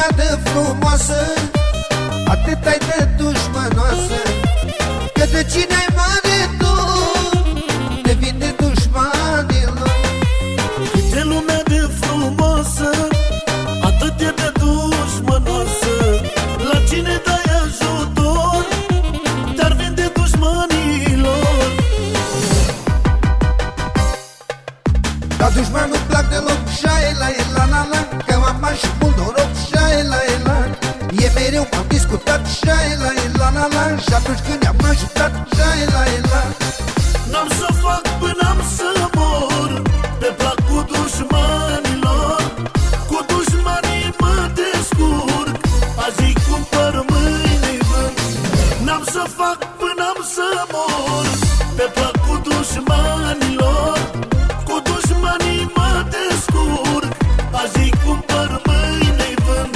lumea de frumoasă, atât ai de dușmănoasă, că de cine ai mare tu te vinde dușmanilor. Câte lumea de frumoasă, atât e de dușmănoasă, la cine dai ajutor te-ar vinde dușmanilor. La dușman nu plac deloc șaila e la la la, că mama și mult noroc șaila e la. E mereu m-am discutat șaila e la la la, și atunci când i-am ajutat șaila e la. N-am să fac până am să mor, pe plac cu dușmanilor. Cu dușmanii mă descurc, azi îi cumpăr, mâine-i vând. N-am să fac până am să mor, pe plac cu dușmanilor. Cu dușmanii mă descurc, azi îi cumpăr, mâine-i vând.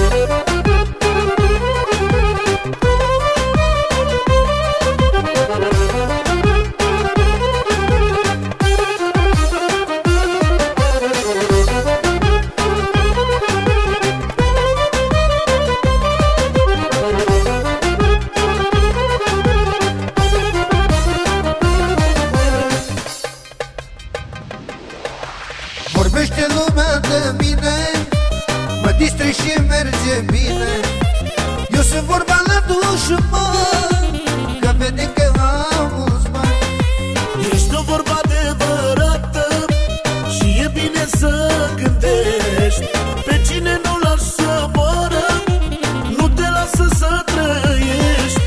Vorbește lumea de mine, mă distrez și merge bine. Eu sunt vorba la dușman, că vede că am mulți bani. Ești o vorbă adevărată și e bine să gândești. Pe cine nu lași să moară, nu te lasă să trăiești.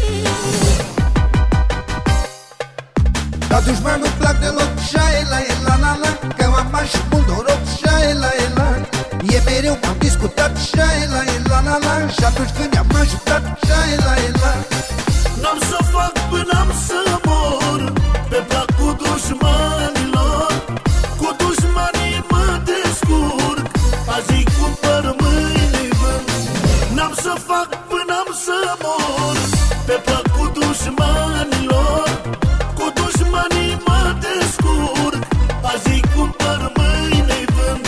La dușman nu plac deloc șaila e la la la, că mama și mult noroc șaila e la. E mereu m-am discutat șaila e la la la, și atunci când i-am ajutat șaila e la. N-am să fac până am să mor, pe plac cu dușmanilor. Cu dușmanii mă descurc, azi îi cumpăr, mâine-i vând. N-am să fac până am să mor, pe plac cu dușmanilor. Cu dușmanii mă descurc, azi îi cumpăr, mâine-i vând.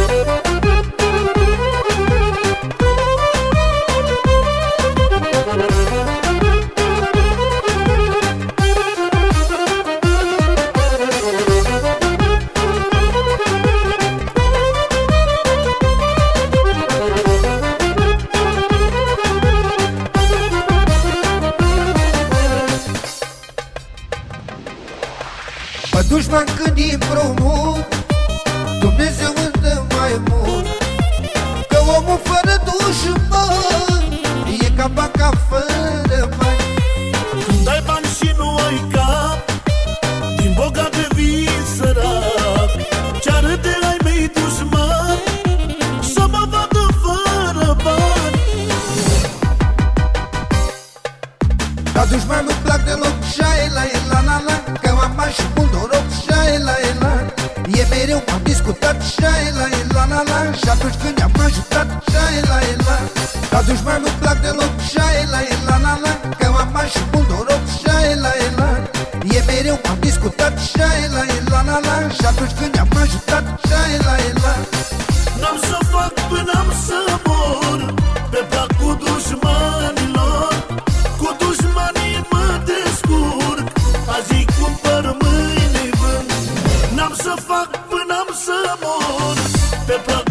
Mă dușman când îi împrumut, Dumnezeu îmi dă mai mult. Că omul fără dușman e ca banca fără bani. Când ai bani și nu ai cap, din bogat devii sărac. Ce-ar râde ai mei dușman, să mă vadă fără bani. La dușman nu plac deloc șaila e la la la, că mama și mult noroc șaila e la. E mereu m-am discutat șaila e la la la, și atunci când i-am ajutat șaila e la. La dușman nu plac deloc șaila e la la la, că mama și mult noroc șaila e la. E mereu m-am discutat șaila e la la la, și atunci când i-am ajutat șaila e la. N-am să fac până am să mor, pe plac cu dușmanilor. Cu dușmanii mă descurc, azi îi cumpăr, mâine-i vând. N-am să fac până am să mor, pe plac